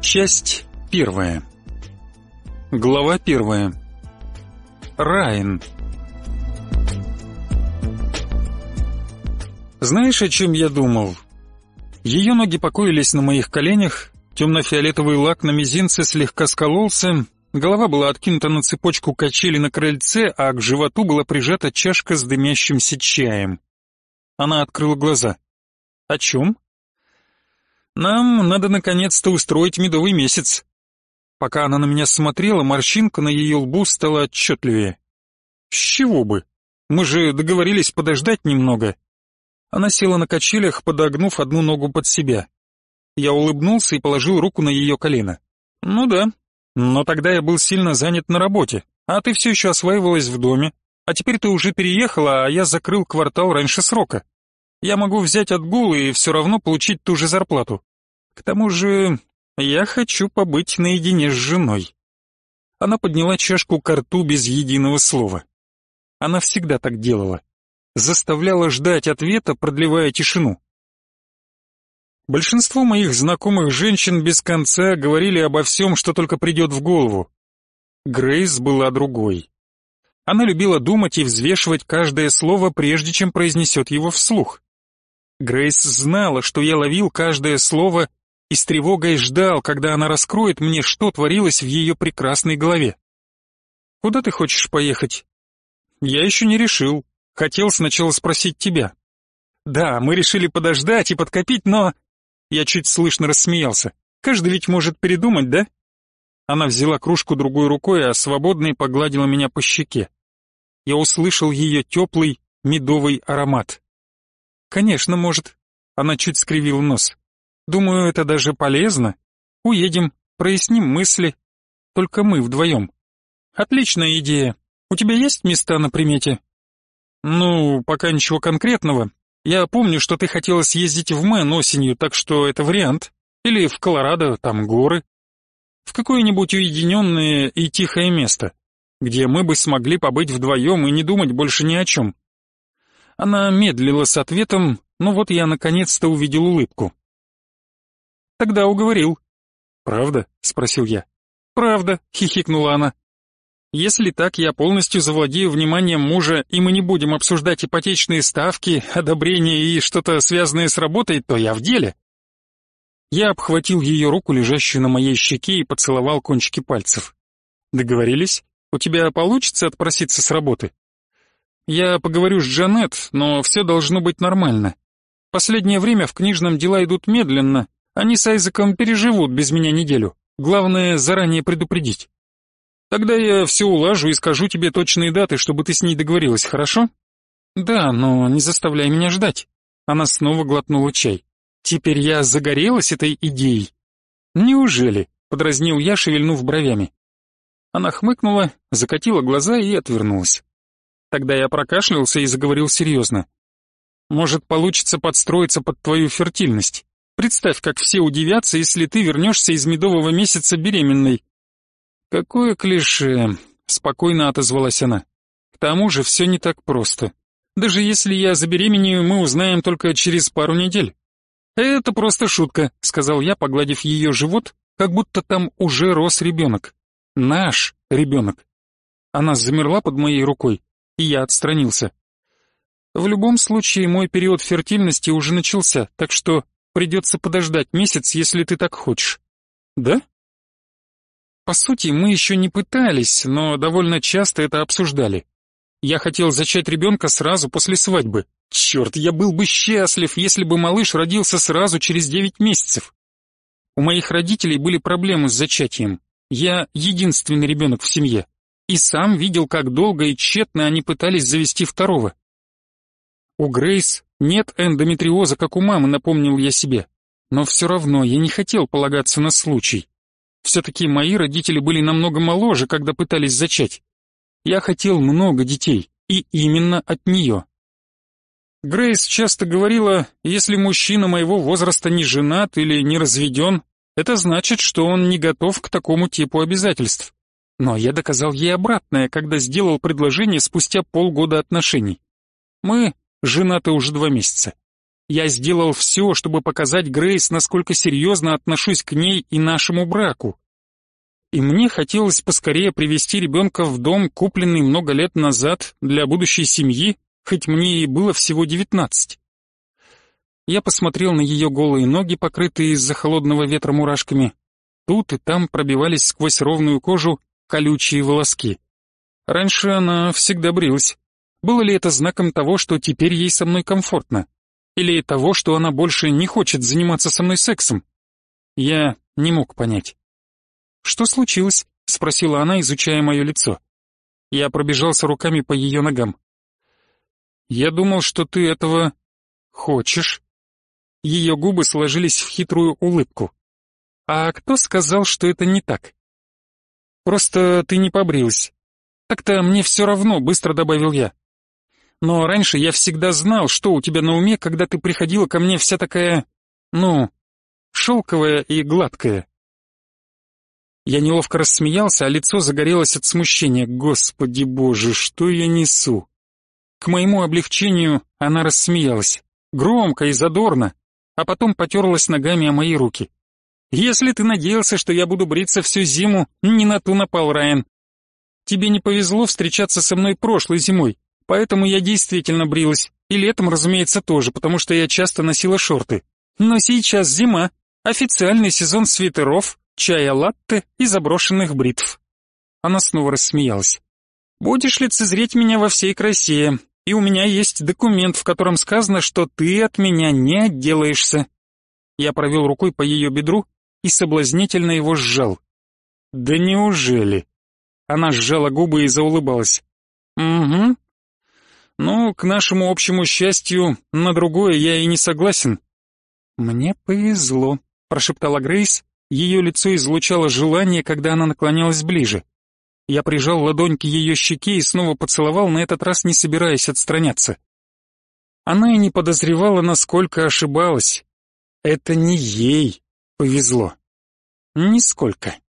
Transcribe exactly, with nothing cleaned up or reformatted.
Часть первая. Глава первая. Райан. Знаешь, о чем я думал? Ее ноги покоились на моих коленях, темно-фиолетовый лак на мизинце слегка скололся, голова была откинута на цепочку качели на крыльце, а к животу была прижата чашка с дымящимся чаем. Она открыла глаза. О чем? Нам надо наконец-то устроить медовый месяц. Пока она на меня смотрела, морщинка на ее лбу стала отчетливее. С чего бы? Мы же договорились подождать немного. Она села на качелях, подогнув одну ногу под себя. Я улыбнулся и положил руку на ее колено. Ну да, но тогда я был сильно занят на работе, а ты все еще осваивалась в доме, а теперь ты уже переехала, а я закрыл квартал раньше срока. Я могу взять отгул и все равно получить ту же зарплату. К тому же я хочу побыть наедине с женой. Она подняла чашку ко рту без единого слова. Она всегда так делала. Заставляла ждать ответа, продлевая тишину. Большинство моих знакомых женщин без конца говорили обо всем, что только придет в голову. Грейс была другой. Она любила думать и взвешивать каждое слово, прежде чем произнесет его вслух. Грейс знала, что я ловил каждое слово и с тревогой ждал, когда она раскроет мне, что творилось в ее прекрасной голове. «Куда ты хочешь поехать?» «Я еще не решил. Хотел сначала спросить тебя». «Да, мы решили подождать и подкопить, но...» Я чуть слышно рассмеялся. «Каждый ведь может передумать, да?» Она взяла кружку другой рукой, а свободной погладила меня по щеке. Я услышал ее теплый медовый аромат. «Конечно, может». Она чуть скривила нос. «Думаю, это даже полезно. Уедем, проясним мысли. Только мы вдвоем». «Отличная идея. У тебя есть места на примете?» «Ну, пока ничего конкретного. Я помню, что ты хотела съездить в Мэн осенью, так что это вариант. Или в Колорадо, там горы. В какое-нибудь уединенное и тихое место, где мы бы смогли побыть вдвоем и не думать больше ни о чем». Она медлила с ответом, но вот я наконец-то увидел улыбку. «Тогда уговорил». «Правда?» — спросил я. «Правда», — хихикнула она. «Если так, я полностью завладею вниманием мужа, и мы не будем обсуждать ипотечные ставки, одобрения и что-то связанное с работой, то я в деле». Я обхватил ее руку, лежащую на моей щеке, и поцеловал кончики пальцев. «Договорились? У тебя получится отпроситься с работы?» «Я поговорю с Джанет, но все должно быть нормально. Последнее время в книжном дела идут медленно, они с Айзеком переживут без меня неделю. Главное, заранее предупредить. Тогда я все улажу и скажу тебе точные даты, чтобы ты с ней договорилась, хорошо?» «Да, но не заставляй меня ждать». Она снова глотнула чай. «Теперь я загорелась этой идеей». «Неужели?» — подразнил я, шевельнув бровями. Она хмыкнула, закатила глаза и отвернулась. Тогда я прокашлялся и заговорил серьезно. «Может, получится подстроиться под твою фертильность. Представь, как все удивятся, если ты вернешься из медового месяца беременной». «Какое клише», — спокойно отозвалась она. «К тому же все не так просто. Даже если я забеременею, мы узнаем только через пару недель». «Это просто шутка», — сказал я, погладив ее живот, как будто там уже рос ребенок. «Наш ребенок». Она замерла под моей рукой, и я отстранился. «В любом случае, мой период фертильности уже начался, так что придется подождать месяц, если ты так хочешь». «Да?» По сути, мы еще не пытались, но довольно часто это обсуждали. Я хотел зачать ребенка сразу после свадьбы. Черт, я был бы счастлив, если бы малыш родился сразу через девять месяцев. У моих родителей были проблемы с зачатием. Я единственный ребенок в семье. И сам видел, как долго и тщетно они пытались завести второго. У Грейс нет эндометриоза, как у мамы, напомнил я себе. Но все равно я не хотел полагаться на случай. Все-таки мои родители были намного моложе, когда пытались зачать. Я хотел много детей, и именно от нее. Грейс часто говорила, если мужчина моего возраста не женат или не разведен, это значит, что он не готов к такому типу обязательств. Но я доказал ей обратное, когда сделал предложение спустя полгода отношений. Мы женаты уже два месяца. Я сделал все, чтобы показать Грейс, насколько серьезно отношусь к ней и нашему браку. И мне хотелось поскорее привести ребенка в дом, купленный много лет назад для будущей семьи, хоть мне и было всего девятнадцать. Я посмотрел на ее голые ноги, покрытые из-за холодного ветра мурашками. Тут и там пробивались сквозь ровную кожу колючие волоски. Раньше она всегда брилась. Было ли это знаком того, что теперь ей со мной комфортно? Или того, что она больше не хочет заниматься со мной сексом? Я не мог понять. «Что случилось?» — спросила она, изучая мое лицо. Я пробежался руками по ее ногам. «Я думал, что ты этого хочешь». Ее губы сложились в хитрую улыбку. «А кто сказал, что это не так?» «Просто ты не побрилась». «Так-то мне все равно», — быстро добавил я. «Но раньше я всегда знал, что у тебя на уме, когда ты приходила ко мне вся такая, ну, шелковая и гладкая». Я неловко рассмеялся, а лицо загорелось от смущения. Господи боже, что я несу? К моему облегчению она рассмеялась. Громко и задорно, а потом потерлась ногами о мои руки. «Если ты надеялся, что я буду бриться всю зиму, не на ту напал, Райан. Тебе не повезло встречаться со мной прошлой зимой, поэтому я действительно брилась, и летом, разумеется, тоже, потому что я часто носила шорты. Но сейчас зима, официальный сезон свитеров, чая латте и заброшенных бритв». Она снова рассмеялась. «Будешь лицезреть меня во всей красе, и у меня есть документ, в котором сказано, что ты от меня не отделаешься». Я провел рукой по ее бедру и соблазнительно его сжал. «Да неужели?» Она сжала губы и заулыбалась. «Угу. Ну, к нашему общему счастью, на другое я и не согласен». «Мне повезло», — прошептала Грейс. Ее лицо излучало желание, когда она наклонялась ближе. Я прижал ладонь к ее щеке и снова поцеловал, на этот раз не собираясь отстраняться. Она и не подозревала, насколько ошибалась. Это не ей повезло. Нисколько.